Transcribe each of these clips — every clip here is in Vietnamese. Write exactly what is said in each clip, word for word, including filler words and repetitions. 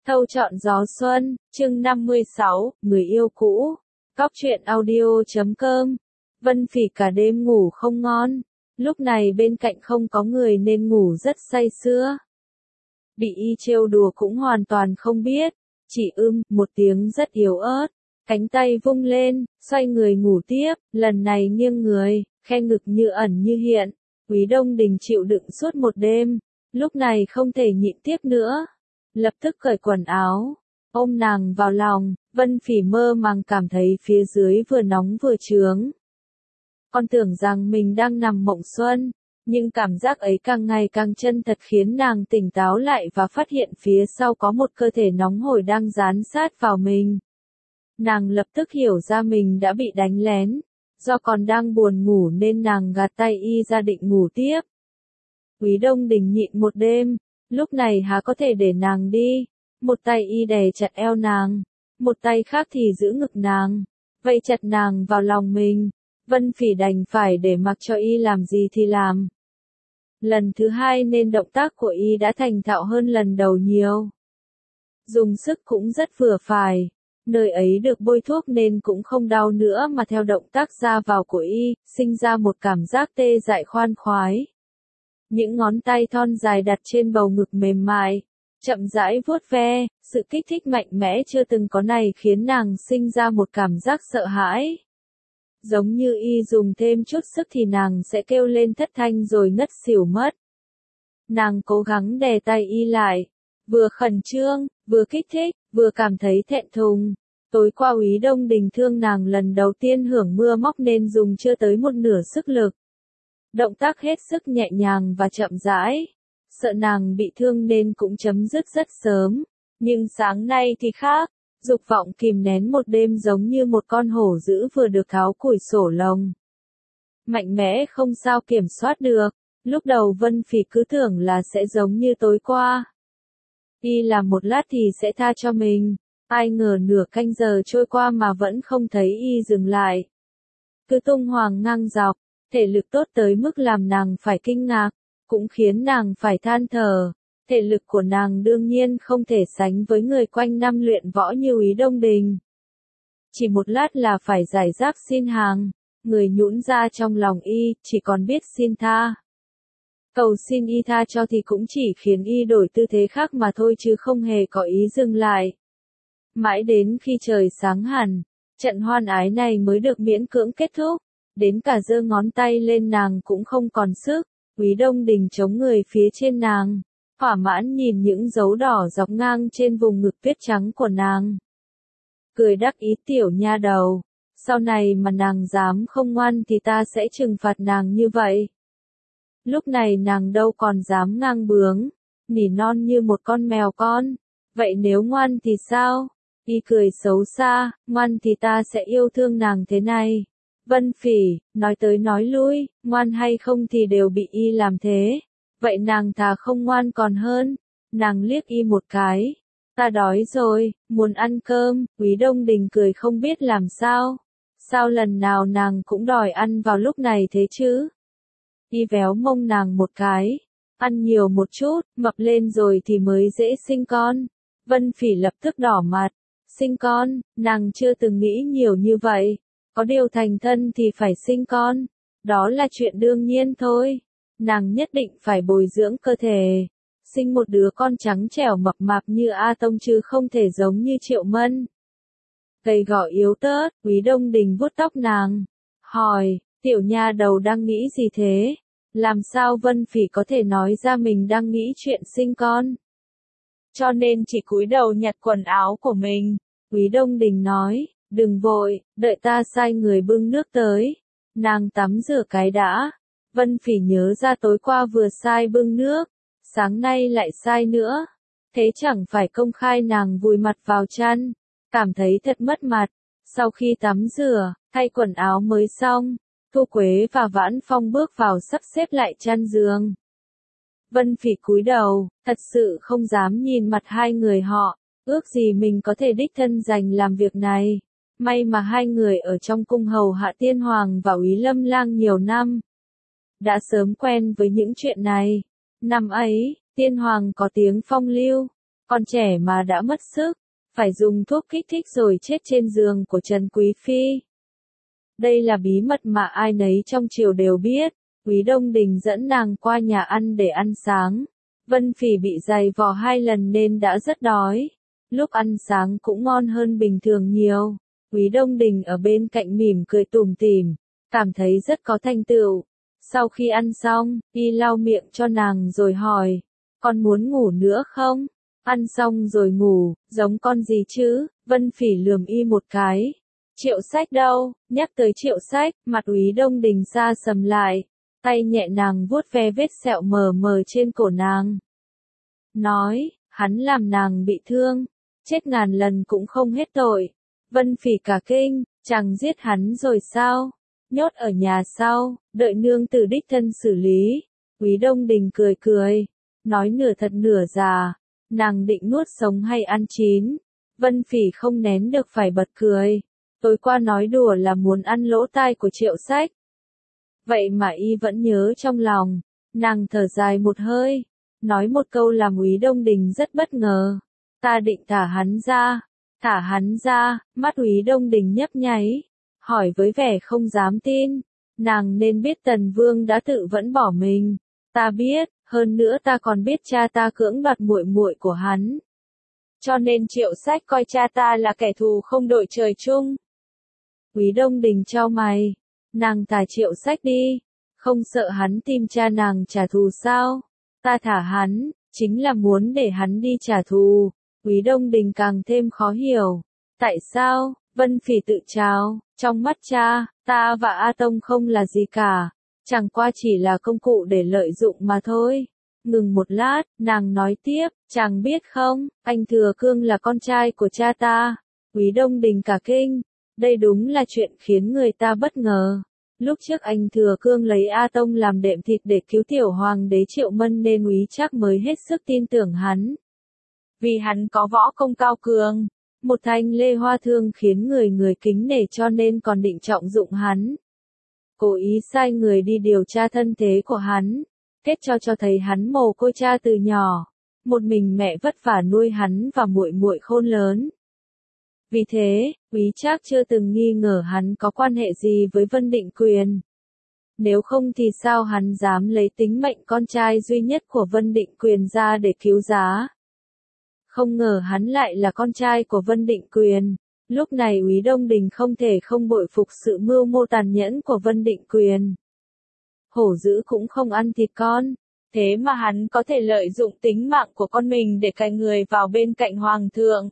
Thâu chọn gió xuân, chương năm mươi sáu, người yêu cũ. Cóc truyện audio chấm com. Vân Phỉ cả đêm ngủ không ngon. Lúc này bên cạnh không có người nên ngủ rất say sưa. Bị y trêu đùa cũng hoàn toàn không biết. Chỉ ưm, một tiếng rất yếu ớt. Cánh tay vung lên, xoay người ngủ tiếp, lần này nghiêng người, khe ngực như ẩn như hiện. Quý Đông Đình chịu đựng suốt một đêm. Lúc này không thể nhịn tiếp nữa. Lập tức cởi quần áo, ôm nàng vào lòng, Vân Phỉ mơ màng cảm thấy phía dưới vừa nóng vừa chướng. Con tưởng rằng mình đang nằm mộng xuân, nhưng cảm giác ấy càng ngày càng chân thật khiến nàng tỉnh táo lại và phát hiện phía sau có một cơ thể nóng hổi đang dán sát vào mình. Nàng lập tức hiểu ra mình đã bị đánh lén, do còn đang buồn ngủ nên nàng gạt tay y ra định ngủ tiếp. Quý Đông Đình nhịn một đêm. Lúc này há có thể để nàng đi, một tay y đè chặt eo nàng, một tay khác thì giữ ngực nàng, vây chặt nàng vào lòng mình. Vân Phỉ đành phải để mặc cho y làm gì thì làm. Lần thứ hai nên động tác của y đã thành thạo hơn lần đầu nhiều. Dùng sức cũng rất vừa phải, nơi ấy được bôi thuốc nên cũng không đau nữa mà theo động tác ra vào của y, sinh ra một cảm giác tê dại khoan khoái. Những ngón tay thon dài đặt trên bầu ngực mềm mại, chậm rãi vuốt ve, sự kích thích mạnh mẽ chưa từng có này khiến nàng sinh ra một cảm giác sợ hãi. Giống như y dùng thêm chút sức thì nàng sẽ kêu lên thất thanh rồi ngất xỉu mất. Nàng cố gắng đè tay y lại, vừa khẩn trương, vừa kích thích, vừa cảm thấy thẹn thùng. Tối qua Úy Đông Đình thương nàng lần đầu tiên hưởng mưa móc nên dùng chưa tới một nửa sức lực. Động tác hết sức nhẹ nhàng và chậm rãi. Sợ nàng bị thương nên cũng chấm dứt rất sớm. Nhưng sáng nay thì khác. Dục vọng kìm nén một đêm giống như một con hổ dữ vừa được tháo củi sổ lồng. Mạnh mẽ không sao kiểm soát được. Lúc đầu Vân Phỉ cứ tưởng là sẽ giống như tối qua. Y làm một lát thì sẽ tha cho mình. Ai ngờ nửa canh giờ trôi qua mà vẫn không thấy y dừng lại. Cứ tung hoàng ngang dọc. Thể lực tốt tới mức làm nàng phải kinh ngạc, cũng khiến nàng phải than thở. Thể lực của nàng đương nhiên không thể sánh với người quanh năm luyện võ như Úy Đông Đình. Chỉ một lát là phải giải rác xin hàng, người nhũn ra trong lòng y, chỉ còn biết xin tha. Cầu xin y tha cho thì cũng chỉ khiến y đổi tư thế khác mà thôi chứ không hề có ý dừng lại. Mãi đến khi trời sáng hẳn, trận hoan ái này mới được miễn cưỡng kết thúc. Đến cả giơ ngón tay lên nàng cũng không còn sức. Úy Đông Đình chống người phía trên nàng, thỏa mãn nhìn những dấu đỏ dọc ngang trên vùng ngực tuyết trắng của nàng. Cười đắc ý tiểu nha đầu, sau này mà nàng dám không ngoan thì ta sẽ trừng phạt nàng như vậy. Lúc này nàng đâu còn dám ngang bướng, nỉ non như một con mèo con. Vậy nếu ngoan thì sao? Y cười xấu xa, ngoan thì ta sẽ yêu thương nàng thế này. Vân Phỉ, nói tới nói lui, ngoan hay không thì đều bị y làm thế. Vậy nàng thà không ngoan còn hơn. Nàng liếc y một cái. Ta đói rồi, muốn ăn cơm. Úy Đông Đình cười không biết làm sao. Sao lần nào nàng cũng đòi ăn vào lúc này thế chứ? Y véo mông nàng một cái. Ăn nhiều một chút, mập lên rồi thì mới dễ sinh con. Vân Phỉ lập tức đỏ mặt. Sinh con, nàng chưa từng nghĩ nhiều như vậy. Có điều thành thân thì phải sinh con. Đó là chuyện đương nhiên thôi. Nàng nhất định phải bồi dưỡng cơ thể. Sinh một đứa con trắng trẻo mập mạp như A Tông chứ không thể giống như Triệu Mân. Gầy gò yếu tớt, Úy Đông Đình vuốt tóc nàng. Hỏi, tiểu nha đầu đang nghĩ gì thế? Làm sao Vân Phỉ có thể nói ra mình đang nghĩ chuyện sinh con? Cho nên chỉ cúi đầu nhặt quần áo của mình. Úy Đông Đình nói. Đừng vội, đợi ta sai người bưng nước tới. Nàng tắm rửa cái đã. Vân Phỉ nhớ ra tối qua vừa sai bưng nước, sáng nay lại sai nữa. Thế chẳng phải công khai nàng vùi mặt vào chăn, cảm thấy thật mất mặt. Sau khi tắm rửa, thay quần áo mới xong, Thu Quế và Vãn Phong bước vào sắp xếp lại chăn giường. Vân Phỉ cúi đầu, thật sự không dám nhìn mặt hai người họ, ước gì mình có thể đích thân dành làm việc này. May mà hai người ở trong cung hầu hạ Tiên Hoàng và Úy Lâm Lang nhiều năm. Đã sớm quen với những chuyện này. Năm ấy, Tiên Hoàng có tiếng phong lưu. Con trẻ mà đã mất sức, phải dùng thuốc kích thích rồi chết trên giường của Trần Quý Phi. Đây là bí mật mà ai nấy trong triều đều biết. Quý Đông Đình dẫn nàng qua nhà ăn để ăn sáng. Vân Phỉ bị giày vò hai lần nên đã rất đói. Lúc ăn sáng cũng ngon hơn bình thường nhiều. Quý Đông Đình ở bên cạnh mỉm cười tủm tỉm, cảm thấy rất có thành tựu. Sau khi ăn xong, y lau miệng cho nàng rồi hỏi, con muốn ngủ nữa không? Ăn xong rồi ngủ, giống con gì chứ? Vân Phỉ lườm y một cái. Triệu Sách đâu? Nhắc tới Triệu Sách, mặt Quý Đông Đình xa sầm lại, tay nhẹ nàng vuốt ve vết sẹo mờ mờ trên cổ nàng. Nói, hắn làm nàng bị thương, chết ngàn lần cũng không hết tội. Vân Phỉ cả kinh, chàng giết hắn rồi sao? Nhốt ở nhà sau, đợi nương tử đích thân xử lý. Quý Đông Đình cười cười, nói nửa thật nửa giả, nàng định nuốt sống hay ăn chín? Vân Phỉ không nén được phải bật cười. Tối qua nói đùa là muốn ăn lỗ tai của Triệu Sách. Vậy mà y vẫn nhớ trong lòng, nàng thở dài một hơi, nói một câu làm Quý Đông Đình rất bất ngờ. Ta định thả hắn ra, thả hắn ra, mắt Quý Đông Đình nhấp nháy, hỏi với vẻ không dám tin, nàng nên biết Tần Vương đã tự vẫn bỏ mình. Ta biết, hơn nữa ta còn biết cha ta cưỡng đoạt muội muội của hắn. Cho nên Triệu Sách coi cha ta là kẻ thù không đội trời chung. Quý Đông Đình chau mày, nàng thả Triệu Sách đi, không sợ hắn tìm cha nàng trả thù sao? Ta thả hắn, chính là muốn để hắn đi trả thù. Quý Đông Đình càng thêm khó hiểu. Tại sao? Vân Phỉ tự trào, trong mắt cha, ta và A Tông không là gì cả, chẳng qua chỉ là công cụ để lợi dụng mà thôi. Ngừng một lát, nàng nói tiếp, chàng biết không, anh Thừa Cương là con trai của cha ta. Quý Đông Đình cả kinh, đây đúng là chuyện khiến người ta bất ngờ. Lúc trước anh Thừa Cương lấy A Tông làm đệm thịt để cứu tiểu hoàng đế Triệu Mân nên Úy Trác mới hết sức tin tưởng hắn. Vì hắn có võ công cao cường, một thanh lê hoa thương khiến người người kính nể cho nên còn định trọng dụng hắn. Cố ý sai người đi điều tra thân thế của hắn, kết cho cho thấy hắn mồ côi cha từ nhỏ, một mình mẹ vất vả nuôi hắn và muội muội khôn lớn. Vì thế, Úy Trác chưa từng nghi ngờ hắn có quan hệ gì với Vân Định Quyền. Nếu không thì sao hắn dám lấy tính mệnh con trai duy nhất của Vân Định Quyền ra để cứu giá. Không ngờ hắn lại là con trai của Vân Định Quyền. Lúc này Úy Đông Đình không thể không bội phục sự mưu mô tàn nhẫn của Vân Định Quyền. Hổ dữ cũng không ăn thịt con, thế mà hắn có thể lợi dụng tính mạng của con mình để cài người vào bên cạnh hoàng thượng.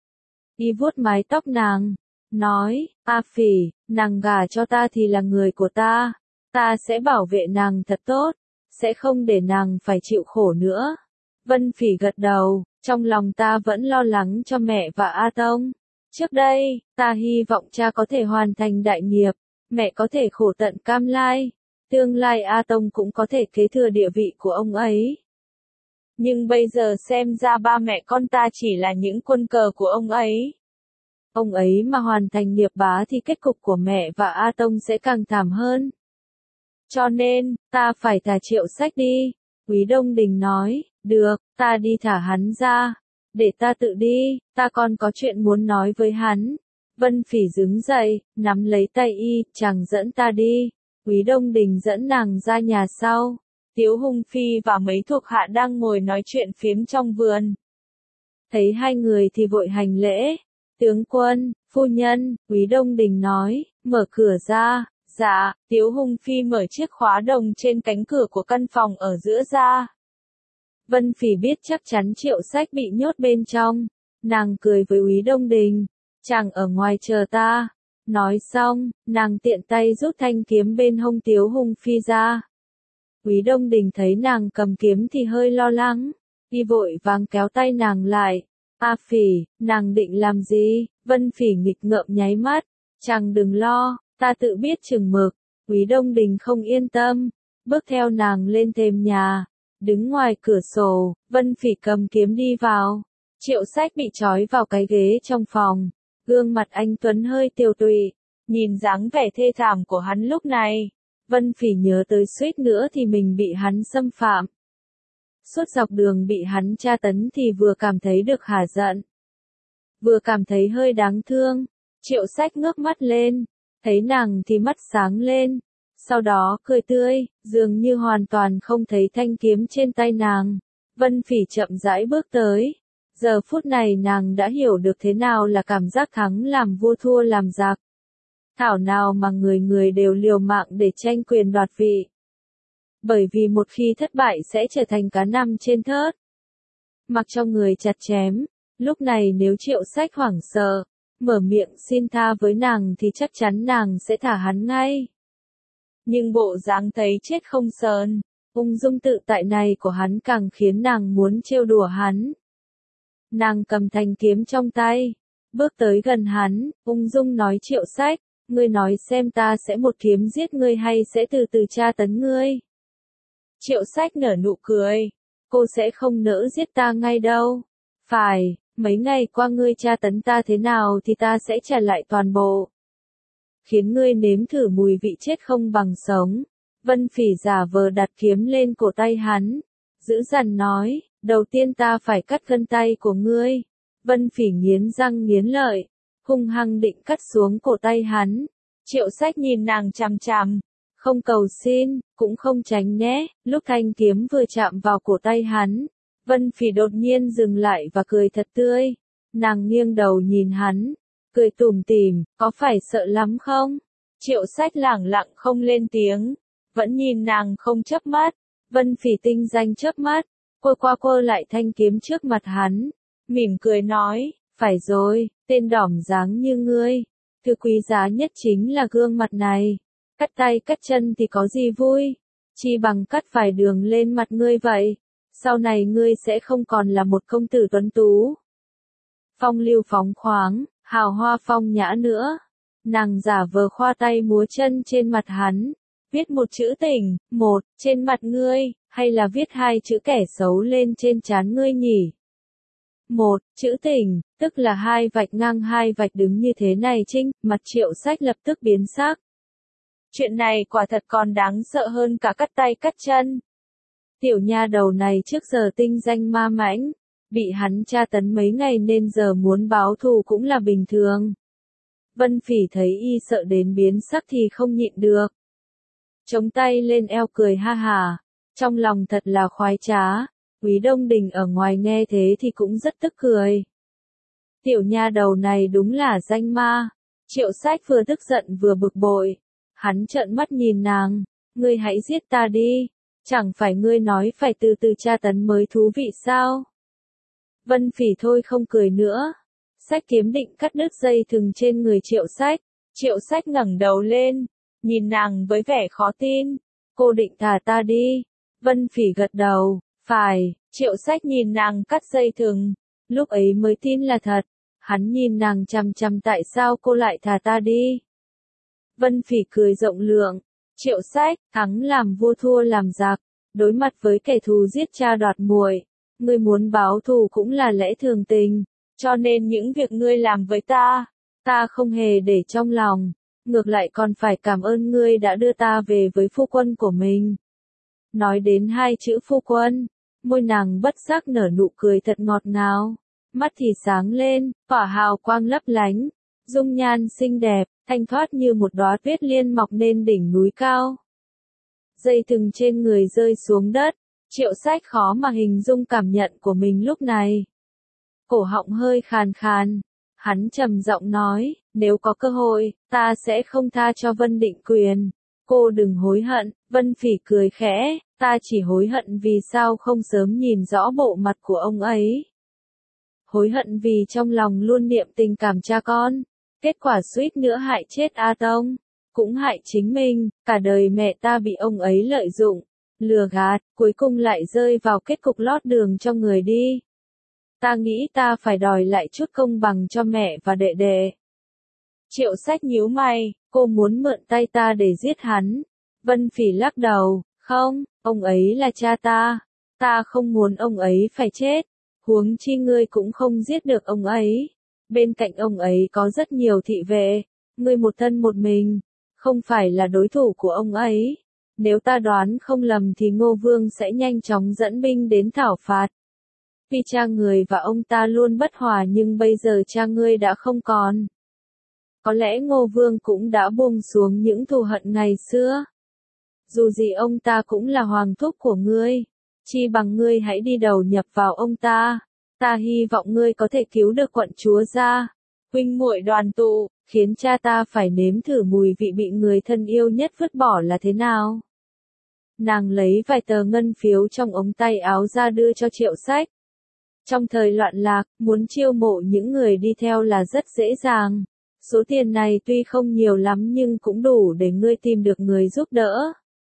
Y vuốt mái tóc nàng, nói, A Phỉ, nàng gả cho ta thì là người của ta, ta sẽ bảo vệ nàng thật tốt, sẽ không để nàng phải chịu khổ nữa. Vân Phỉ gật đầu, trong lòng ta vẫn lo lắng cho mẹ và A Tông. Trước đây, ta hy vọng cha có thể hoàn thành đại nghiệp, mẹ có thể khổ tận cam lai, tương lai A Tông cũng có thể kế thừa địa vị của ông ấy. Nhưng bây giờ xem ra ba mẹ con ta chỉ là những quân cờ của ông ấy. Ông ấy mà hoàn thành nghiệp bá thì kết cục của mẹ và A Tông sẽ càng thảm hơn. Cho nên, ta phải thả Triệu Sách đi. Quý Đông Đình nói, được, ta đi thả hắn ra. Để ta tự đi, ta còn có chuyện muốn nói với hắn. Vân Phỉ đứng dậy, nắm lấy tay y, chàng dẫn ta đi. Quý Đông Đình dẫn nàng ra nhà sau. Tiếu Hung Phi và mấy thuộc hạ đang ngồi nói chuyện phiếm trong vườn. Thấy hai người thì vội hành lễ. Tướng quân, phu nhân, Quý Đông Đình nói, mở cửa ra. Dạ, Tiếu Hung Phi mở chiếc khóa đồng trên cánh cửa của căn phòng ở giữa ra. Vân Phỉ biết chắc chắn Triệu Sách bị nhốt bên trong. Nàng cười với Úy Đông Đình. Chàng ở ngoài chờ ta. Nói xong, nàng tiện tay rút thanh kiếm bên hông Tiếu Hung Phi ra. Úy Đông Đình thấy nàng cầm kiếm thì hơi lo lắng. Y vội vàng kéo tay nàng lại. A Phỉ, nàng định làm gì? Vân Phỉ nghịch ngợm nháy mắt. Chàng đừng lo, ta tự biết chừng mực. Úy Đông Đình không yên tâm. Bước theo nàng lên thềm nhà. Đứng ngoài cửa sổ, Vân Phỉ cầm kiếm đi vào. Triệu Sách bị trói vào cái ghế trong phòng. Gương mặt anh Tuấn hơi tiều tụy. Nhìn dáng vẻ thê thảm của hắn lúc này. Vân Phỉ nhớ tới suýt nữa thì mình bị hắn xâm phạm. suốt dọc đường bị hắn tra tấn thì vừa cảm thấy được hả giận, vừa cảm thấy hơi đáng thương. Triệu Sách ngước mắt lên, thấy nàng thì mắt sáng lên, sau đó cười tươi, dường như hoàn toàn không thấy thanh kiếm trên tay nàng. Vân Phỉ chậm rãi bước tới. Giờ phút này nàng đã hiểu được thế nào là cảm giác thắng làm vua thua làm giặc. Thảo nào mà người người đều liều mạng để tranh quyền đoạt vị. Bởi vì một khi thất bại sẽ trở thành cá nằm trên thớt, mặc cho người chặt chém. Lúc này nếu Triệu Sách hoảng sợ, mở miệng xin tha với nàng thì chắc chắn nàng sẽ thả hắn ngay. Nhưng bộ dáng thấy chết không sờn, ung dung tự tại này của hắn càng khiến nàng muốn trêu đùa hắn. Nàng cầm thanh kiếm trong tay, bước tới gần hắn, ung dung nói Triệu Sách, ngươi nói xem ta sẽ một kiếm giết ngươi hay sẽ từ từ tra tấn ngươi. Triệu Sách nở nụ cười, cô sẽ không nỡ giết ta ngay đâu. Phải, mấy ngày qua ngươi tra tấn ta thế nào thì ta sẽ trả lại toàn bộ. Khiến ngươi nếm thử mùi vị chết không bằng sống. Vân Phỉ giả vờ đặt kiếm lên cổ tay hắn, dữ dằn nói, đầu tiên ta phải cắt gân tay của ngươi. Vân Phỉ nghiến răng nghiến lợi, hung hăng định cắt xuống cổ tay hắn. Triệu Sách nhìn nàng chằm chằm, không cầu xin, cũng không tránh né. Lúc thanh kiếm vừa chạm vào cổ tay hắn, Vân Phỉ đột nhiên dừng lại và cười thật tươi. Nàng nghiêng đầu nhìn hắn, cười tủm tỉm, có phải sợ lắm không? Triệu Sách lẳng lặng không lên tiếng, vẫn nhìn nàng không chớp mắt. Vân Phỉ tinh danh chớp mắt, quơ qua quơ lại thanh kiếm trước mặt hắn, mỉm cười nói, phải rồi, tên đỏm dáng như ngươi, thứ quý giá nhất chính là gương mặt này. Cắt tay cắt chân thì có gì vui, chi bằng cắt vài đường lên mặt ngươi vậy. Sau này ngươi sẽ không còn là một công tử tuấn tú, phong lưu phóng khoáng, hào hoa phong nhã nữa. Nàng giả vờ khoa tay múa chân trên mặt hắn, viết một chữ tình, một, trên mặt ngươi, hay là viết hai chữ kẻ xấu lên trên trán ngươi nhỉ? Một, chữ tình, tức là hai vạch ngang hai vạch đứng như thế này chinh, mặt Triệu Sách lập tức biến sắc. Chuyện này quả thật còn đáng sợ hơn cả cắt tay cắt chân. Tiểu nha đầu này trước giờ tinh danh ma mãnh, bị hắn tra tấn mấy ngày nên giờ muốn báo thù cũng là bình thường. Vân Phỉ thấy y sợ đến biến sắc thì không nhịn được. Chống tay lên eo cười ha hà, trong lòng thật là khoái trá. Quý Đông Đình ở ngoài nghe thế thì cũng rất tức cười. Tiểu nha đầu này đúng là danh ma. Triệu Sách vừa tức giận vừa bực bội. Hắn trợn mắt nhìn nàng, ngươi hãy giết ta đi. Chẳng phải ngươi nói phải từ từ tra tấn mới thú vị sao? Vân Phỉ thôi không cười nữa. Sách kiếm định cắt đứt dây thừng trên người Triệu Sách. Triệu Sách ngẩng đầu lên, nhìn nàng với vẻ khó tin. Cô định thả ta đi. Vân Phỉ gật đầu, phải. Triệu Sách nhìn nàng cắt dây thừng, lúc ấy mới tin là thật. Hắn nhìn nàng chằm chằm, tại sao cô lại thả ta đi? Vân Phỉ cười rộng lượng. Triệu Sách, thắng làm vua thua làm giặc, đối mặt với kẻ thù giết cha đoạt muội, ngươi muốn báo thù cũng là lẽ thường tình, cho nên những việc ngươi làm với ta, ta không hề để trong lòng, ngược lại còn phải cảm ơn ngươi đã đưa ta về với phu quân của mình. Nói đến hai chữ phu quân, môi nàng bất giác nở nụ cười thật ngọt ngào, mắt thì sáng lên, tỏa hào quang lấp lánh, dung nhan xinh đẹp, thanh thoát như một đóa tuyết liên mọc lên đỉnh núi cao. Dây thừng trên người rơi xuống đất, Triệu Sách khó mà hình dung cảm nhận của mình lúc này. Cổ họng hơi khàn khàn, hắn trầm giọng nói, nếu có cơ hội, ta sẽ không tha cho Vân Định Quyền. Cô đừng hối hận. Vân Phỉ cười khẽ, ta chỉ hối hận vì sao không sớm nhìn rõ bộ mặt của ông ấy. Hối hận vì trong lòng luôn niệm tình cảm cha con, kết quả suýt nữa hại chết A Tông, cũng hại chính mình, cả đời mẹ ta bị ông ấy lợi dụng, lừa gạt, cuối cùng lại rơi vào kết cục lót đường cho người đi. Ta nghĩ ta phải đòi lại chút công bằng cho mẹ và đệ đệ. Triệu Sách nhíu mày, cô muốn mượn tay ta để giết hắn. Vân Phỉ lắc đầu, không, ông ấy là cha ta, ta không muốn ông ấy phải chết, huống chi ngươi cũng không giết được ông ấy. Bên cạnh ông ấy có rất nhiều thị vệ, ngươi một thân một mình, không phải là đối thủ của ông ấy. Nếu ta đoán không lầm thì Ngô Vương sẽ nhanh chóng dẫn binh đến thảo phạt. Vì cha người và ông ta luôn bất hòa nhưng bây giờ cha ngươi đã không còn. Có lẽ Ngô Vương cũng đã buông xuống những thù hận ngày xưa. Dù gì ông ta cũng là hoàng thúc của ngươi. Chi bằng ngươi hãy đi đầu nhập vào ông ta. Ta hy vọng ngươi có thể cứu được quận chúa ra. Huynh muội đoàn tụ, khiến cha ta phải nếm thử mùi vị bị người thân yêu nhất vứt bỏ là thế nào. Nàng lấy vài tờ ngân phiếu trong ống tay áo ra đưa cho Triệu Sách. Trong thời loạn lạc, muốn chiêu mộ những người đi theo là rất dễ dàng. Số tiền này tuy không nhiều lắm nhưng cũng đủ để ngươi tìm được người giúp đỡ.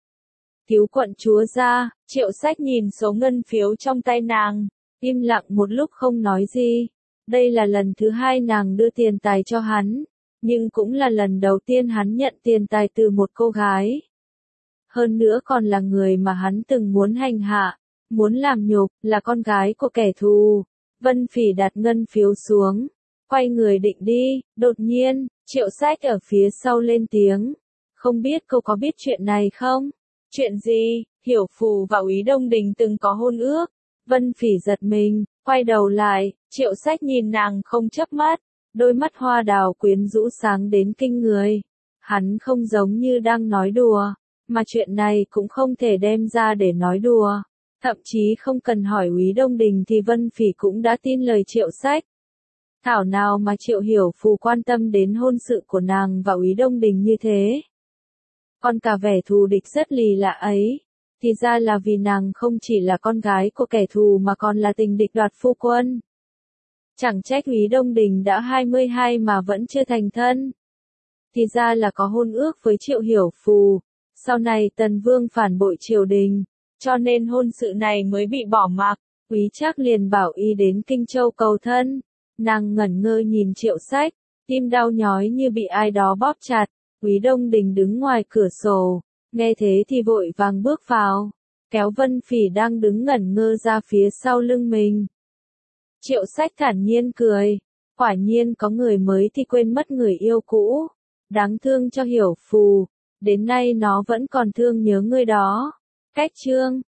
Cứu quận chúa ra, Triệu Sách nhìn số ngân phiếu trong tay nàng, im lặng một lúc không nói gì. Đây là lần thứ hai nàng đưa tiền tài cho hắn, nhưng cũng là lần đầu tiên hắn nhận tiền tài từ một cô gái. Hơn nữa còn là người mà hắn từng muốn hành hạ, muốn làm nhục, là con gái của kẻ thù. Vân Phỉ đặt ngân phiếu xuống, quay người định đi, đột nhiên, Triệu Sách ở phía sau lên tiếng. Không biết cô có biết chuyện này không? Chuyện gì? Hiểu Phù và Úy Đông Đình từng có hôn ước. Vân Phỉ giật mình, quay đầu lại, Triệu Sách nhìn nàng không chớp mắt, đôi mắt hoa đào quyến rũ sáng đến kinh người. Hắn không giống như đang nói đùa, mà chuyện này cũng không thể đem ra để nói đùa. Thậm chí không cần hỏi Úy Đông Đình thì Vân Phỉ cũng đã tin lời Triệu Sách. Thảo nào mà Triệu Hiểu Phù quan tâm đến hôn sự của nàng và Úy Đông Đình như thế. Còn cả vẻ thù địch rất lì lạ ấy, thì ra là vì nàng không chỉ là con gái của kẻ thù mà còn là tình địch đoạt phu quân. Chẳng trách Úy Đông Đình đã hai mươi hai mà vẫn chưa thành thân. Thì ra là có hôn ước với Triệu Hiểu Phù, sau này Tần Vương phản bội triều đình, cho nên hôn sự này mới bị bỏ mặc. Úy Trác liền bảo y đến Kinh Châu cầu thân. Nàng ngẩn ngơ nhìn Triệu Sách, tim đau nhói như bị ai đó bóp chặt. Úy Đông Đình đứng ngoài cửa sổ, nghe thế thì vội vàng bước vào, kéo Vân Phỉ đang đứng ngẩn ngơ ra phía sau lưng mình. Triệu Sách thản nhiên cười, quả nhiên có người mới thì quên mất người yêu cũ. Đáng thương cho Hiểu Phù, đến nay nó vẫn còn thương nhớ người đó. Cách chương